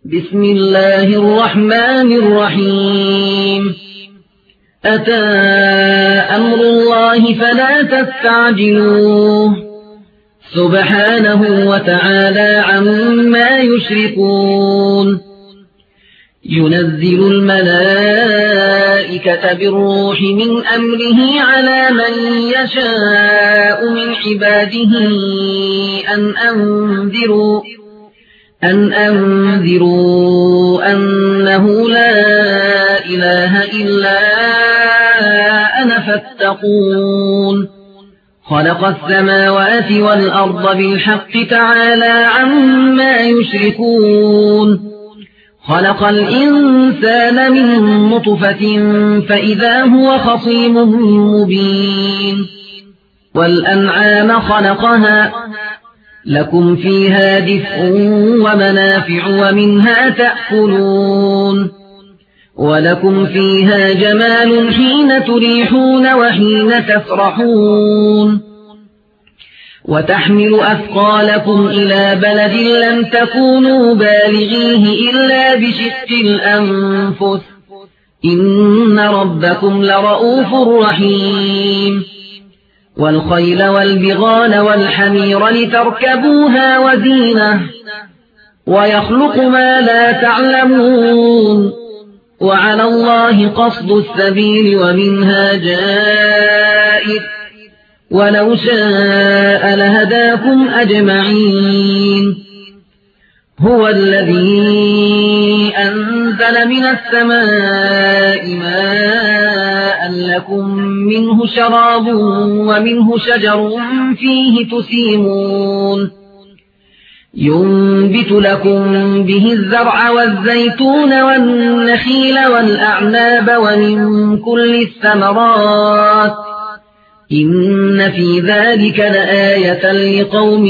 بسم الله الرحمن الرحيم أتى أمر الله فلا تستعجلوه سبحانه وتعالى عما يشركون ينزل الملائكة بالروح من أمره على من يشاء من عباده أن أنذروا أنه لا إله إلا أنا فاتقون خلق السماوات والأرض بالحق تعالى عما يشركون خلق الإنسان من نطفة فإذا هو خصيم مبين والأنعام خلقها لكم فيها دفء ومنافع ومنها تأكلون ولكم فيها جمال حين تريحون وحين تفرحون وتحمل أثقالكم إلى بلد لم تكونوا بالغيه إلا بشق الأنفس إن ربكم لرؤوف رحيم والخيل والبغال والحمير لتركبوها وزينة ويخلق ما لا تعلمون وعلى الله قصد السبيل ومنها جائر ولو شاء لهداكم أجمعين هو الذي أنزل من السماء ماء لكم منه شراب ومنه شجر فيه تسيمون ينبت لكم به الزرع والزيتون والنخيل والأعناب ومن كل الثمرات إن في ذلك لآية لقوم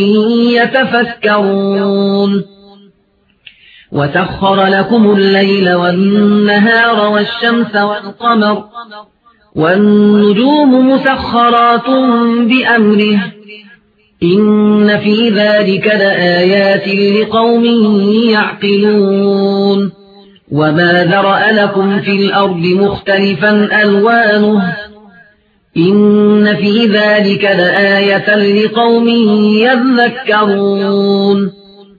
يتفكرون وسخر لكم الليل والنهار والشمس والقمر والنجوم مسخرات بأمره إن في ذلك لآيات لقوم يعقلون وما ذرأ لكم في الأرض مختلفا ألوانه إن في ذلك لآية لقوم يذكرون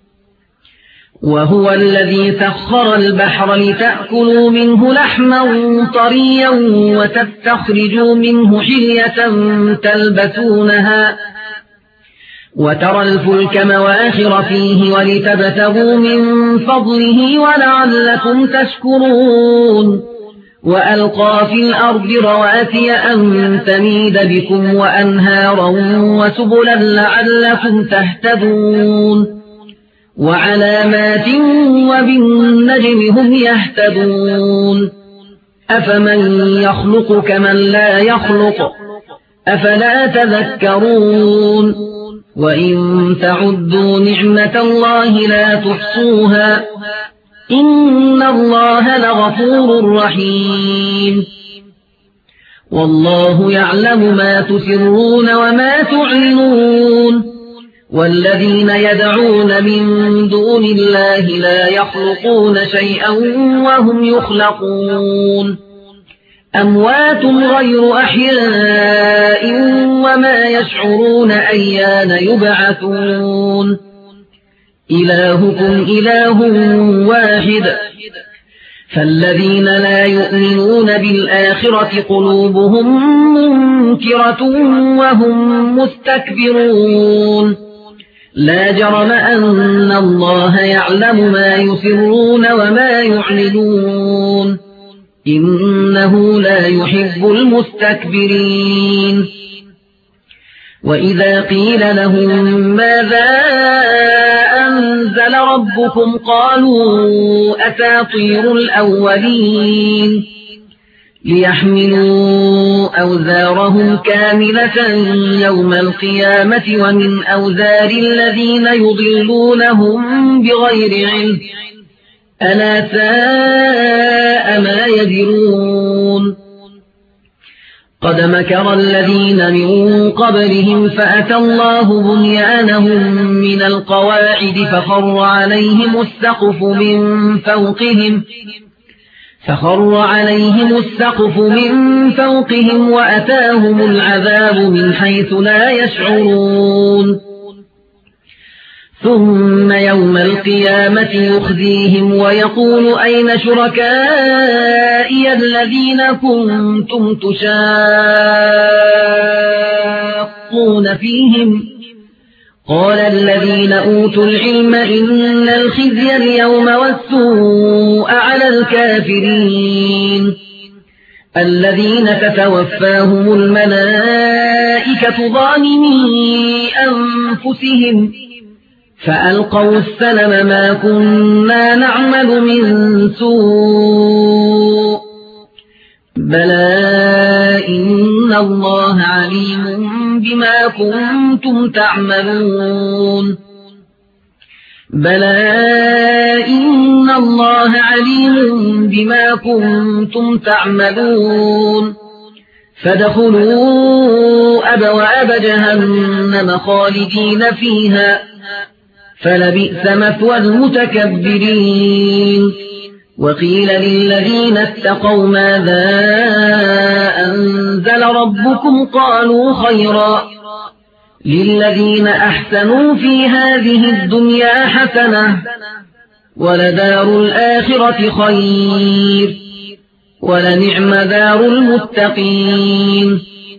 وهو الذي سخر البحر لتأكلوا منه لحما طريا وتستخرجوا منه حلية تلبسونها وترى الفلك مواخر فيه ولتبتغوا من فضله ولعلكم تشكرون وألقى في الأرض رواسي أن تميد بكم وأنهارا وسبلا لعلكم تهتدون وعلامات وبالنجم هم يهتدون أفمن يخلق كمن لا يخلق أفلا تذكرون وإن تعدوا نعمة الله لا تحصوها إن الله لغفور رحيم والله يعلم ما تسرون وما تعلنون والذين يدعون من دون الله لا يخلقون شيئا وهم يخلقون أموات غير أحياء وما يشعرون أيان يبعثون إلهكم إله واحد فالذين لا يؤمنون بالآخرة قلوبهم منكرة وهم مستكبرون لا جرم أن الله يعلم ما يسرون وما يعلنون إنه لا يحب المستكبرين وإذا قيل لهم ماذا أنزل ربكم قالوا أساطير الأولين ليحملوا أوزارهم كاملة يوم القيامة ومن أوزار الذين يضلونهم بغير علم ألا ساء ما يزرون قد مكر الذين من قبلهم فأتى الله بنيانهم من القواعد فخر عليهم السقف من فوقهم وأتاهم العذاب من حيث لا يشعرون ثم يوم القيامة يخزيهم ويقول أين شركائي الذين كنتم تشاقون فيهم قال الذين أوتوا العلم إن الخزي اليوم والسوء على الكافرين الذين تتوفاهم الملائكة ظالمي أنفسهم فألقوا السلم ما كنا نعمل من سوء بلى إن الله عليم بما كنتم تعملون بلى إن الله عليم بما كنتم تعملون فادخلوا أبواب جهنم خالدين فيها فلبئس مثوى المتكبرين وقيل للذين اتقوا ماذا أنزل ربكم قالوا خيرا للذين أحسنوا في هذه الدنيا حسنة ولدار الآخرة خير ولنعم دار المتقين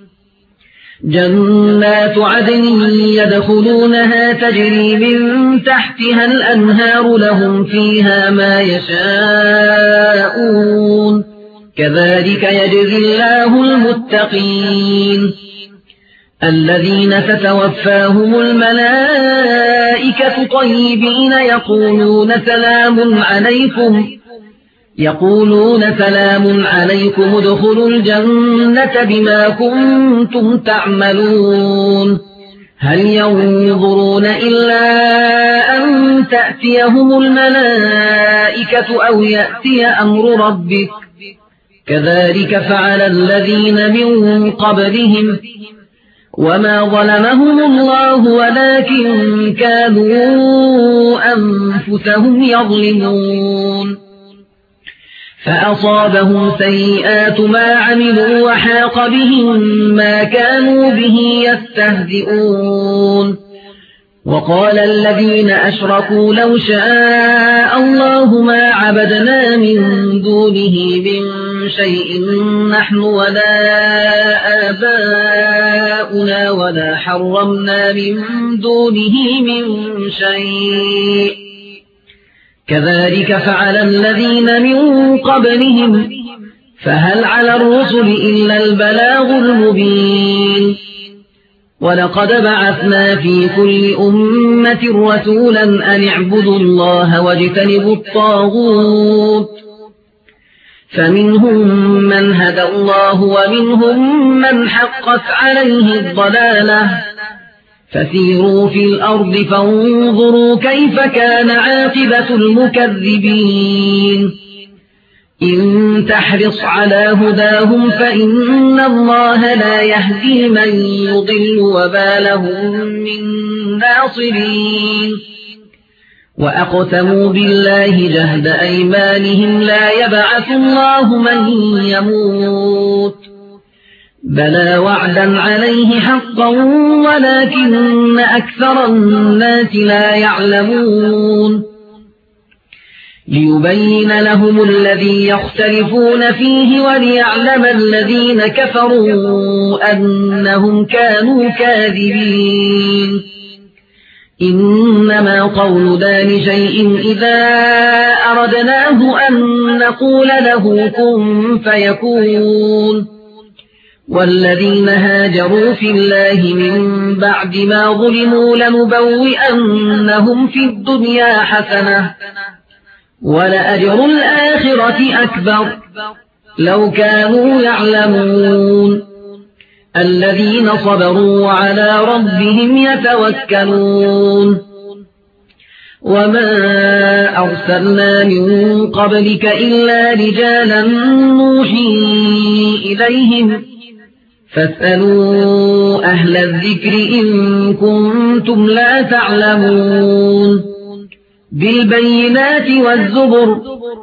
جنات عدن يدخلونها تجري من تحتها الأنهار لهم فيها ما يشاءون كذلك يجزي الله المتقين الذين تتوفاهم الملائكة طيبين يقولون سلام عليكم ادخلوا الجنة بما كنتم تعملون هل ينظرون إلا أن تأتيهم الملائكة أو يأتي أمر ربك كذلك فعل الذين من قبلهم وما ظلمهم الله ولكن كانوا أنفسهم يظلمون فأصابهم سيئات ما عملوا وحاق بهم ما كانوا به يستهزئون وقال الذين أشركوا لو شاء الله ما عبدنا من دونه من شيء نحن ولا آباؤنا ولا حرمنا من دونه من شيء كذلك فعل الذين من قبلهم فهل على الرسل إلا البلاغ المبين ولقد بعثنا في كل أمة رسولا أن اعبدوا الله واجتنبوا الطاغوت فمنهم من هدى الله ومنهم من حقت عليه الضلالة فسيروا في الأرض فانظروا كيف كان عاقبة المكذبين إن تحرص على هداهم فإن الله لا يهدي من يضل وما لهم من ناصرين وأقسموا بالله جهد أيمانهم لا يبعث الله من يموت بلى وعدا عليه حقا ولكن أكثر الناس لا يعلمون ليبين لهم الذي يختلفون فيه وليعلم الذين كفروا أنهم كانوا كاذبين إنما قولنا لشيء إذا أردناه أن نقول له كن فيكون والذين هاجروا في الله من بعد ما ظلموا لنبوئنهم في الدنيا حسنة ولأجر الآخرة أكبر لو كانوا يعلمون الذين صبروا وعلى ربهم يتوكلون وما أرسلنا من قبلك إلا رجالا نوحي إليهم فاسألوا أهل الذكر إن كنتم لا تعلمون بالبينات والزبر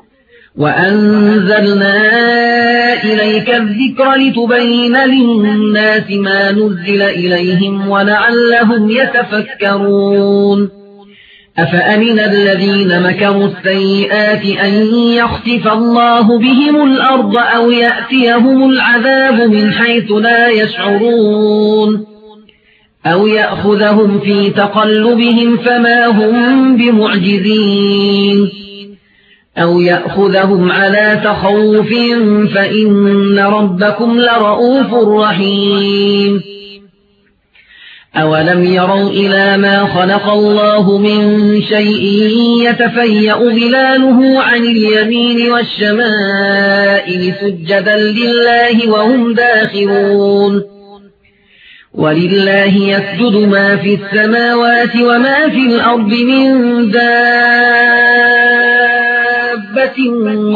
وأنزلنا إليك الذكر لتبين للناس ما نزل إليهم ولعلهم يتفكرون أفأمن الذين مكروا السيئات أن يخسف الله بهم الأرض أو يأتيهم العذاب من حيث لا يشعرون أو يأخذهم في تقلبهم فما هم بمعجزين أو يأخذهم على تخوف فإن ربكم لرؤوف رحيم أولم يروا إلى ما خلق الله من شيء يتفيأ ظلاله عن اليمين والشمائل سجدا لله وهم داخرون ولله يسجد ما في السماوات وما في الأرض من دابة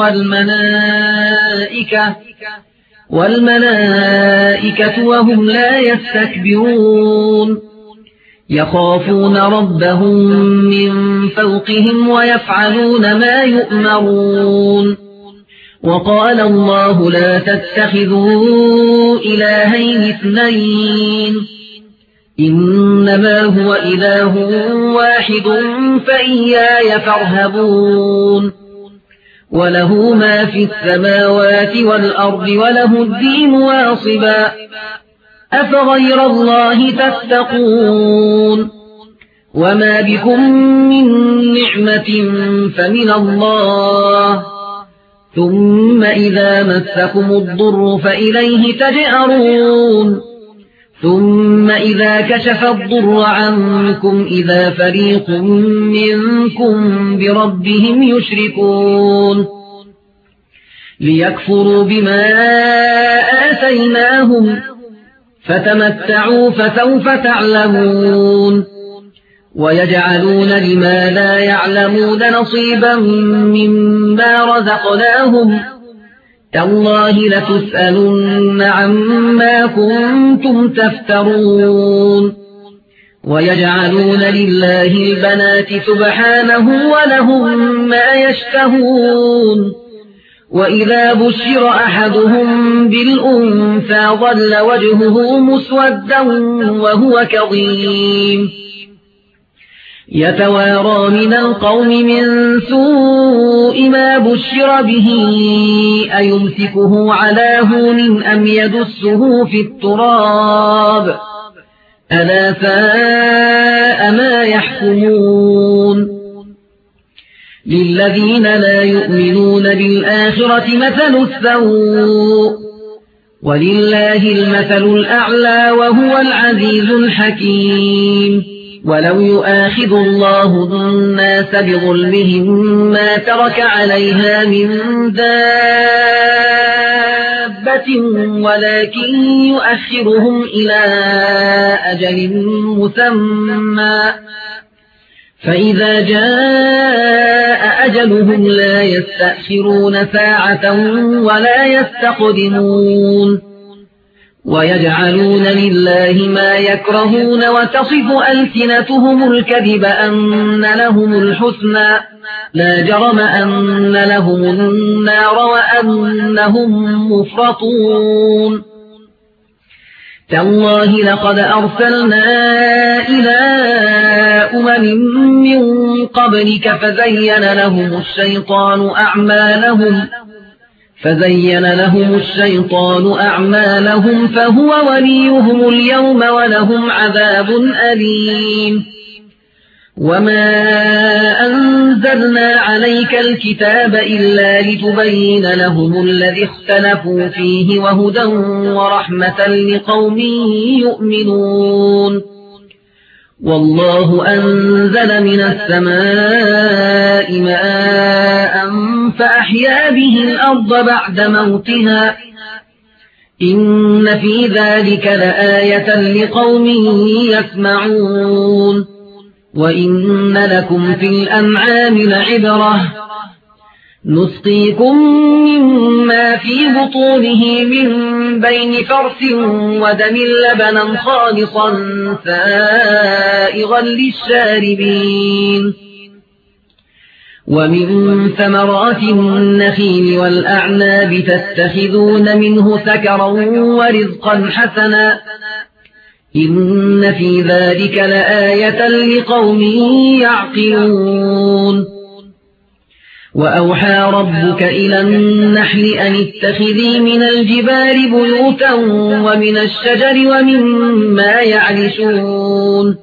والملائكة وهم لا يستكبرون يخافون ربهم من فوقهم ويفعلون ما يؤمرون وقال الله لا تتخذوا إلهين اثنين إنما هو إله واحد فإياي فارهبون وله ما في السماوات والأرض وله الدين واصبا أفغير الله تتقون وما بكم من نعمة فمن الله ثم إذا مسكم الضر فإليه تجأرون ثم إذا كشف الضر عنكم إذا فريق منكم بربهم يشركون ليكفروا بما آتيناهم فتمتعوا فسوف تعلمون ويجعلون لما لا يعلمون نصيبا مما رزقناهم تالله لتسألن عما كنتم تفترون ويجعلون لله البنات سبحانه ولهم ما يشتهون وإذا بشر أحدهم بالأنثى ظل وجهه مسودا وهو كظيم يتوارى من القوم من سوء ما بشر به أيمسكه على هون أم يدسه في التراب ألا ساء ما يحكمون للذين لا يؤمنون بالآخرة مثل السوء ولله المثل الأعلى وهو العزيز الحكيم ولو يؤاخذ الله الناس بظلمهم ما ترك عليها من دابة ولكن يؤخرهم إلى أجل مسمى فإذا جاء أجلهم لا يستأخرون ساعة ولا يستقدمون ويجعلون لله ما يكرهون وتصف ألسنتهم الكذب أن لهم الحسنى لا جرم أن لهم النار وأنهم مفرطون تالله لقد أرسلنا إلى من قبلك فزين لهم الشيطان أعمالهم فهو وليهم اليوم ولهم عذاب أليم وما أنزلنا عليك الكتاب إلا لتبين لهم الذي اختلفوا فيه وهدى ورحمة لقوم يؤمنون والله أنزل من السماء ماء فأحيا به الأرض بعد موتها إن في ذلك لآية لقوم يسمعون وإن لكم في الأنعام لعبرة نسقيكم مما في بطونه من بين فرث ودم لبنا خالصا سائغا للشاربين ومن ثمرات النخيل والأعناب تتخذون منه سكرا ورزقا حسنا إن في ذلك لآية لقوم يعقلون وأوحى ربك إلى النحل أن اتخذي من الجبال بيوتا ومن الشجر ومما يعرشون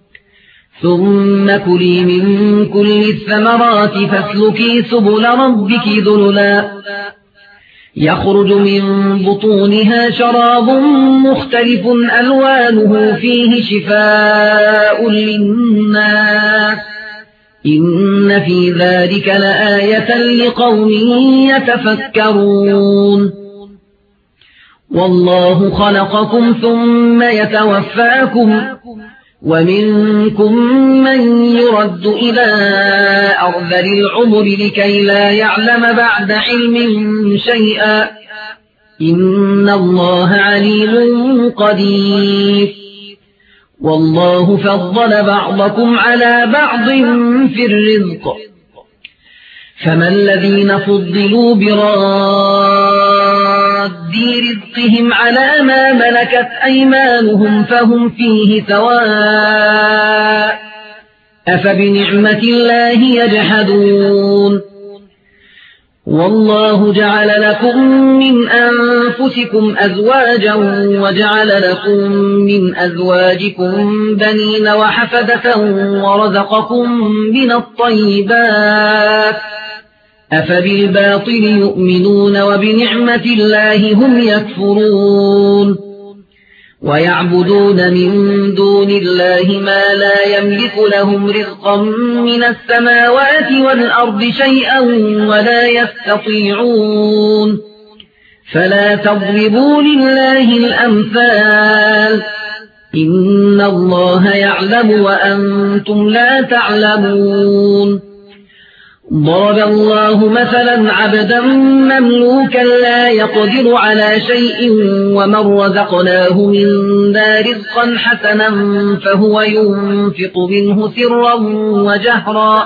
ثم كلي من كل الثمرات فاسلكي سبل ربك ذللا يخرج من بطونها شراب مختلف ألوانه فيه شفاء للناس إن في ذلك لآية لقوم يتفكرون والله خلقكم ثم يتوفاكم ومنكم من يرد إلى أرذل العمر لكي لا يعلم بعد علم شيئا إن الله عليم قدير والله فضل بعضكم على بعض في الرزق فما الذين فضلوا براد رزقهم على ما ملكت أيمانهم فهم فيه سواء أفبنعمة الله يجحدون والله جعل لكم من أنفسكم أزواجا وجعل لكم من أزواجكم بنين وحفدة ورزقكم من الطيبات أفبالباطل يؤمنون وبنعمة الله هم يكفرون ويعبدون من دون الله ما لا يملك لهم رزقا من السماوات والأرض شيئا ولا يستطيعون فلا تضربوا لله الأمثال إن الله يعلم وأنتم لا تعلمون ضرب الله مثلا عبدا مملوكا لا يقدر على شيء ومن رزقناه منا رزقا حسنا فهو ينفق منه سرا وجهرا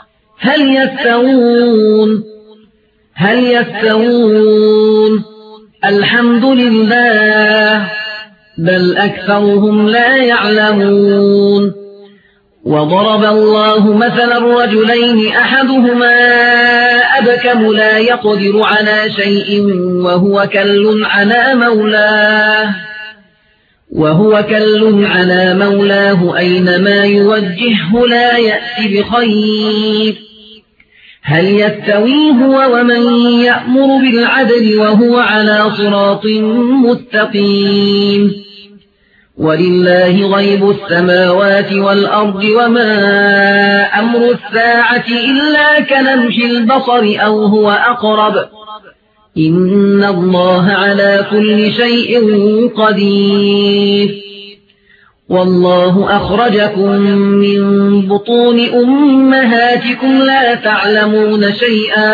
هل يستوون الحمد لله بل أكثرهم لا يعلمون وضرب الله مثلا رجلين أحدهما أبكم لا يقدر على شيء وهو كل على مولاه أينما يوجهه لا يأتي بخير هل يستوي هو ومن يأمر بالعدل وهو على صراط مستقيم ولله غيب السماوات والأرض وما أمر الساعة إلا كلمح البصر أو هو أقرب إن الله على كل شيء قدير والله أخرجكم من بطون أمهاتكم لا تعلمون شيئا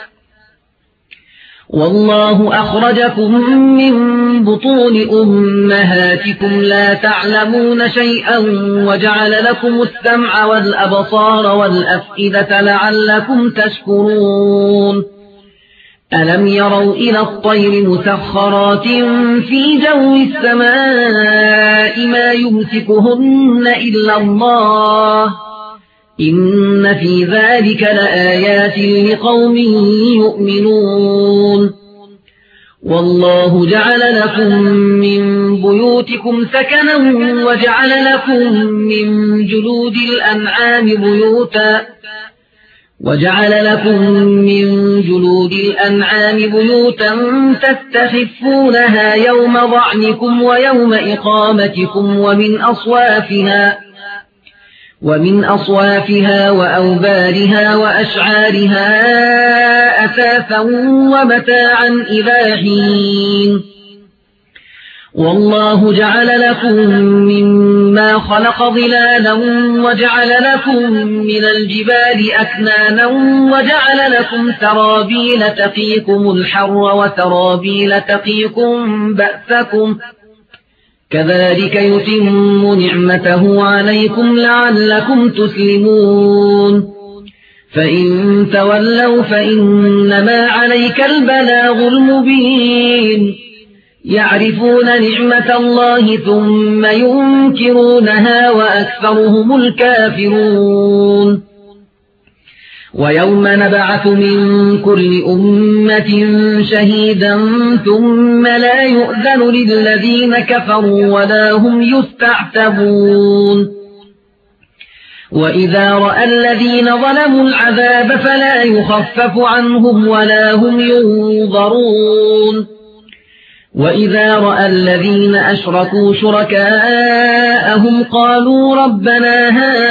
وجعل لكم السمع والأبصار والأفئدة لعلكم تشكرون ألم يروا إلى الطير مسخرات في جو السماء ما يمسكهن إلا الله إن في ذلك لآيات لقوم يؤمنون والله جعل لكم من بيوتكم سكنا وجعل لكم من جلود الأنعام بيوتا تستخفونها يوم ظعنكم ويوم إقامتكم ومن أصوافها وأوبارها وأشعارها أثاثا ومتاعا إلى حين والله جعل لكم مما خلق ظلالا وجعل لكم من الجبال أكنانا وجعل لكم سرابيل تقيكم الحر وسرابيل تقيكم بأسكم كذلك يتم نعمته عليكم لعلكم تسلمون فإن تولوا فإنما عليك البلاغ المبين يعرفون نعمة الله ثم ينكرونها وأكثرهم الكافرون ويوم نبعث من كل أمة شهيدا ثم لا يؤذن للذين كفروا ولا هم يستعتبون وإذا رأى الذين ظلموا العذاب فلا يخفف عنهم ولا هم ينظرون وإذا رأى الذين أشركوا شركاءهم قالوا ربنا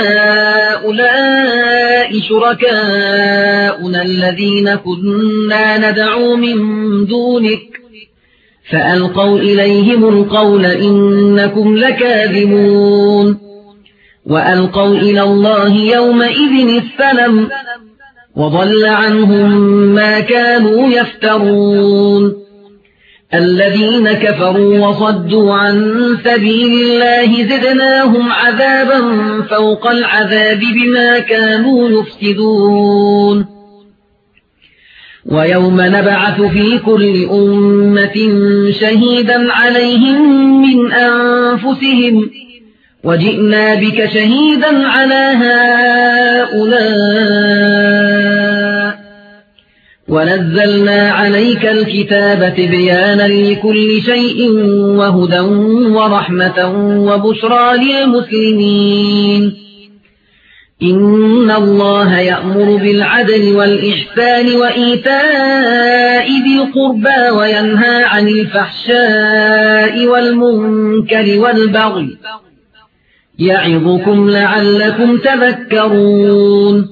هؤلاء شركاؤنا الذين كنا ندعو من دونك فألقوا إليهم القول إنكم لكاذبون وألقوا إلى الله يومئذ السلم وضل عنهم ما كانوا يفترون الذين كفروا وصدوا عن سبيل الله زدناهم عذابا فوق العذاب بما كانوا يفسدون ويوم نبعث في كل أمة شهيدا عليهم من أنفسهم وجئنا بك شهيدا على هؤلاء ونزلنا عليك الكتاب تبيانا لكل شيء وهدى ورحمة وبشرى للمسلمين إن الله يأمر بالعدل والإحسان وإيتاء ذي القربى وينهى عن الفحشاء والمنكر والبغي يعظكم لعلكم تذكرون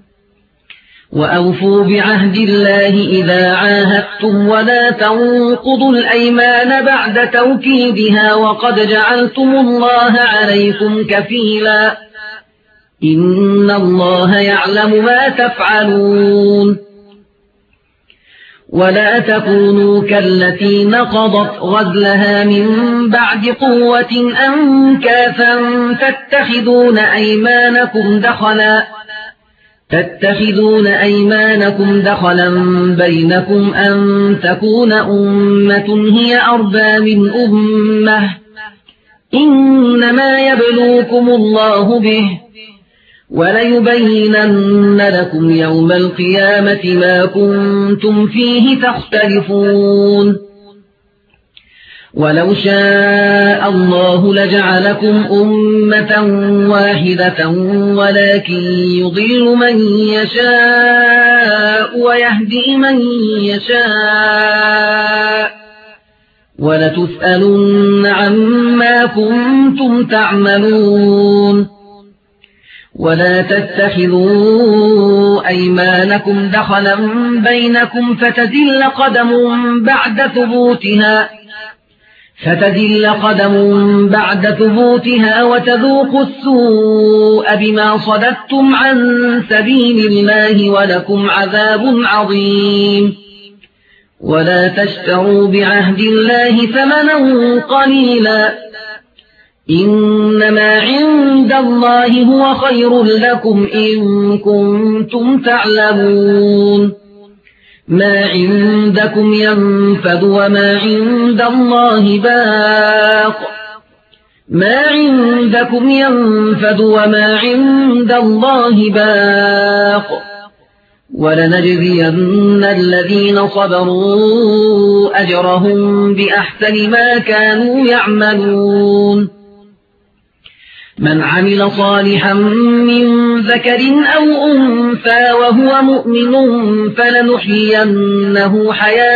وأوفوا بعهد الله إذا عاهدتم ولا تنقضوا الأيمان بعد توكيدها وقد جعلتم الله عليكم كفيلا إن الله يعلم ما تفعلون ولا تكونوا كالتي نقضت غزلها من بعد قوة أنكاثا تتخذون أيمانكم دخلا بينكم أن تكون أمة هي أربى من أمة إنما يبلوكم الله به وليبينن لكم يوم القيامة ما كنتم فيه تختلفون ولو شاء الله لجعلكم أمة واحدة ولكن يضل من يشاء ويهدي من يشاء ولتسألن عما كنتم تعملون ولا تتخذوا أيمانكم دخلا بينكم فتزل قدم بعد ثبوتها وتذوقوا السوء بما صددتم عن سبيل الله ولكم عذاب عظيم ولا تشتروا بعهد الله ثمنا قليلا إنما عند الله هو خير لكم إن كنتم تعلمون ما عندكم ينفد وما عند الله باق ولنجزين الذين صبروا أجرهم بأحسن ما كانوا يعملون من عمل صالحا من ذكر أو أنثى وهو مؤمن فلنحيينه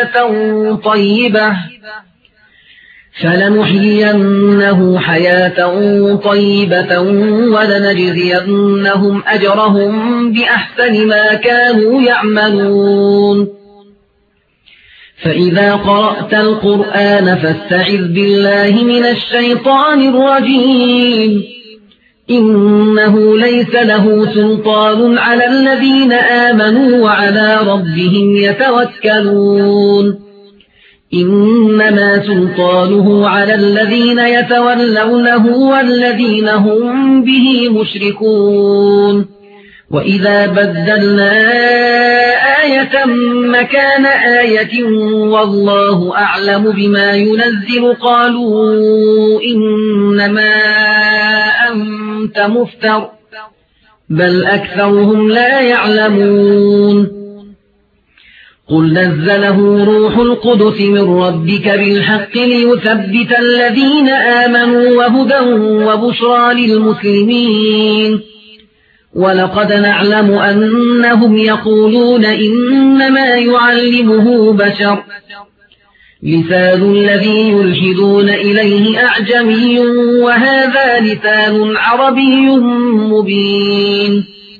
حياة طيبة ولنجزينهم أجرهم بأحسن ما كانوا يعملون فإذا قرأت القرآن فاستعذ بالله من الشيطان الرجيم إنه ليس له سلطان على الذين آمنوا وعلى ربهم يتوكلون إنما سلطانه على الذين يتولونه والذين هم به مشركون وإذا بدلنا آية مكان آية والله أعلم بما ينزل قالوا إنما أنت مفتر بل أكثرهم لا يعلمون قل نزله روح القدس من ربك بالحق ليثبت الذين آمنوا وهدى وبشرى للمسلمين ولقد نعلم أنهم يقولون إنما يعلمه بشر لسان الذي يلحدون إليه أعجمي وهذا لسان عربي مبين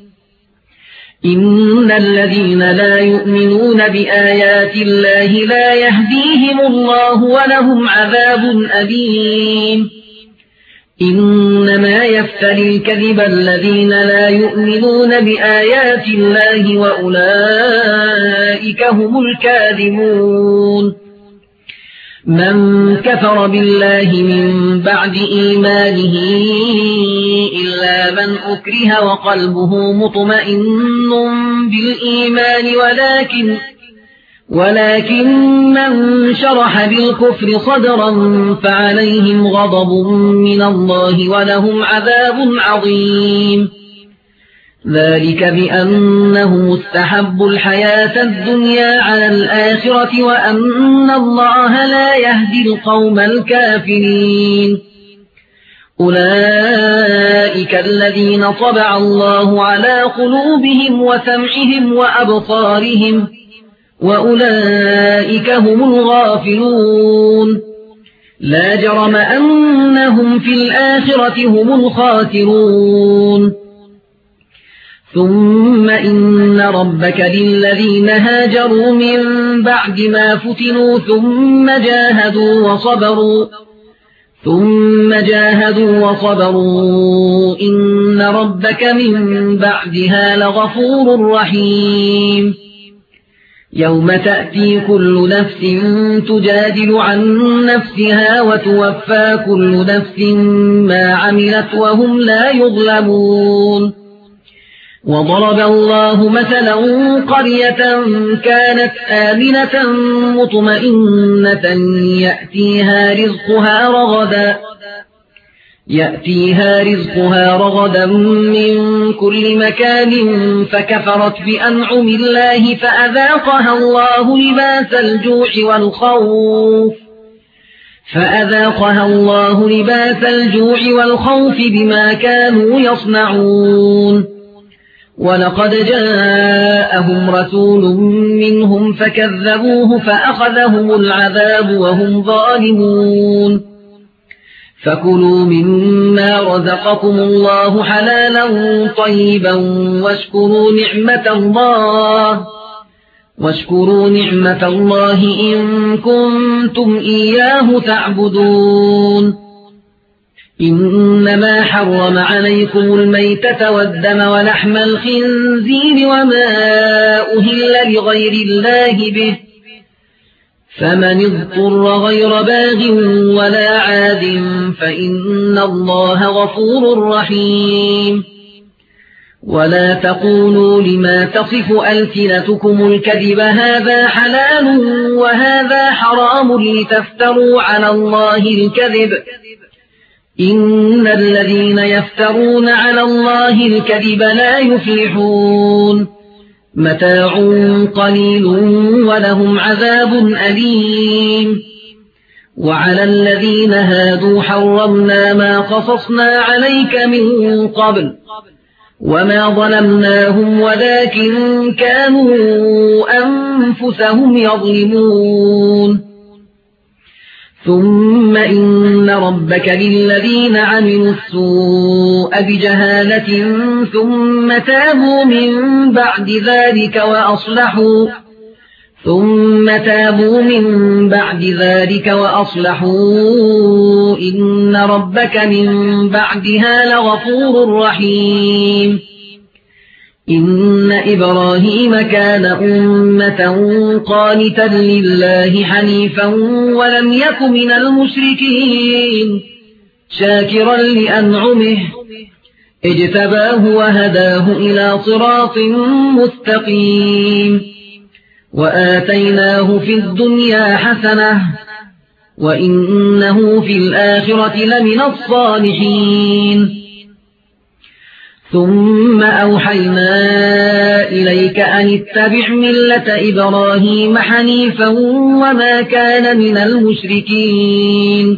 إن الذين لا يؤمنون بآيات الله لا يهديهم الله ولهم عذاب أليم إنما يفتري الكذب الذين لا يؤمنون بآيات الله وأولئك هم الكاذبون من كفر بالله من بعد إيمانه إلا من أكره وقلبه مطمئن بالإيمان ولكن من شرح بالكفر صدرا فعليهم غضب من الله ولهم عذاب عظيم ذلك بأنه استحبوا الحياة الدنيا على الآخرة وأن الله لا يهدي القوم الكافرين أولئك الذين طبع الله على قلوبهم وسمعهم وأبصارهم وأولئك هم الغافلون لا جرم أنهم في الآخرة هم الخاسرون ثم إن ربك للذين هاجروا من بعد ما فتنوا ثم جاهدوا وصبروا إن ربك من بعدها لغفور رحيم يوم تأتي كل نفس تجادل عن نفسها وتوفى كل نفس ما عملت وهم لا يظلمون وضرب الله مثلا قرية كانت آمنة مطمئنة يأتيها رزقها رغدا من كل مكان فكفرت بأنعم الله فأذاقها الله لباس الجوع والخوف بما كانوا يصنعون ولقد جاءهم رسول منهم فكذبوه فأخذهم العذاب وهم ظالمون فكلوا مما رزقكم الله حلالا طيبا واشكروا نعمة الله إن كنتم إياه تعبدون إنما حرم عليكم الميتة والدم ولحم الخنزير وما أهل لغير الله به فمن اضطر غير باغ ولا عاد فإن الله غفور رحيم ولا تقولوا لما تصف ألسنتكم الكذب هذا حلال وهذا حرام لتفتروا على الله الكذب إن الذين يفترون على الله الكذب لا يفلحون متاع قليل ولهم عذاب أليم وعلى الذين هادوا حرمنا ما قصصنا عليك من قبل وما ظلمناهم ولكن كانوا أنفسهم يظلمون ثم إن ربك للذين عملوا السوء بجهالة ثم تابوا من بعد ذلك ثم تابوا من بعد ذلك وأصلحوا إن ربك من بعدها لغفور رحيم إن إبراهيم كان أمة قانتا لله حنيفا ولم يك من المشركين شاكرا لأنعمه اجتباه وهداه إلى صراط مستقيم وآتيناه في الدنيا حسنة وإنه في الآخرة لمن الصالحين ثم أوحينا إليك أن اتبع ملة إبراهيم حنيفا وما كان من المشركين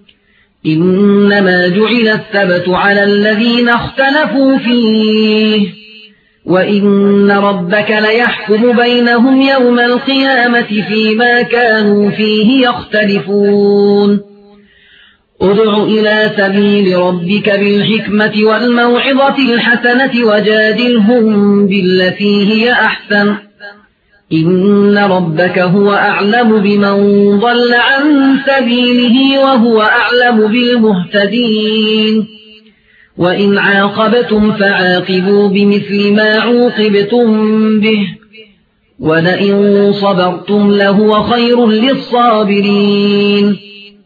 إنما جعل السبت على الذين اختلفوا فيه وإن ربك ليحكم بينهم يوم القيامة فيما كانوا فيه يختلفون ادع إلى سبيل ربك بالحكمة والموعظة الحسنة وجادلهم بالتي هي أحسن إن ربك هو أعلم بمن ضل عن سبيله وهو أعلم بالمهتدين وإن عاقبتم فعاقبوا بمثل ما عوقبتم به ولئن صبرتم لهو خير للصابرين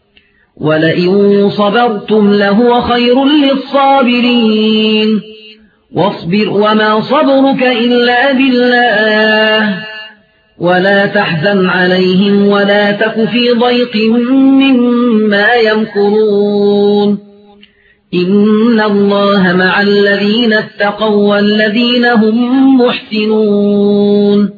واصبر وما صبرك إلا بالله ولا تحزن عليهم ولا تك في ضيق مما يمكرون إن الله مع الذين اتقوا والذين هم محسنون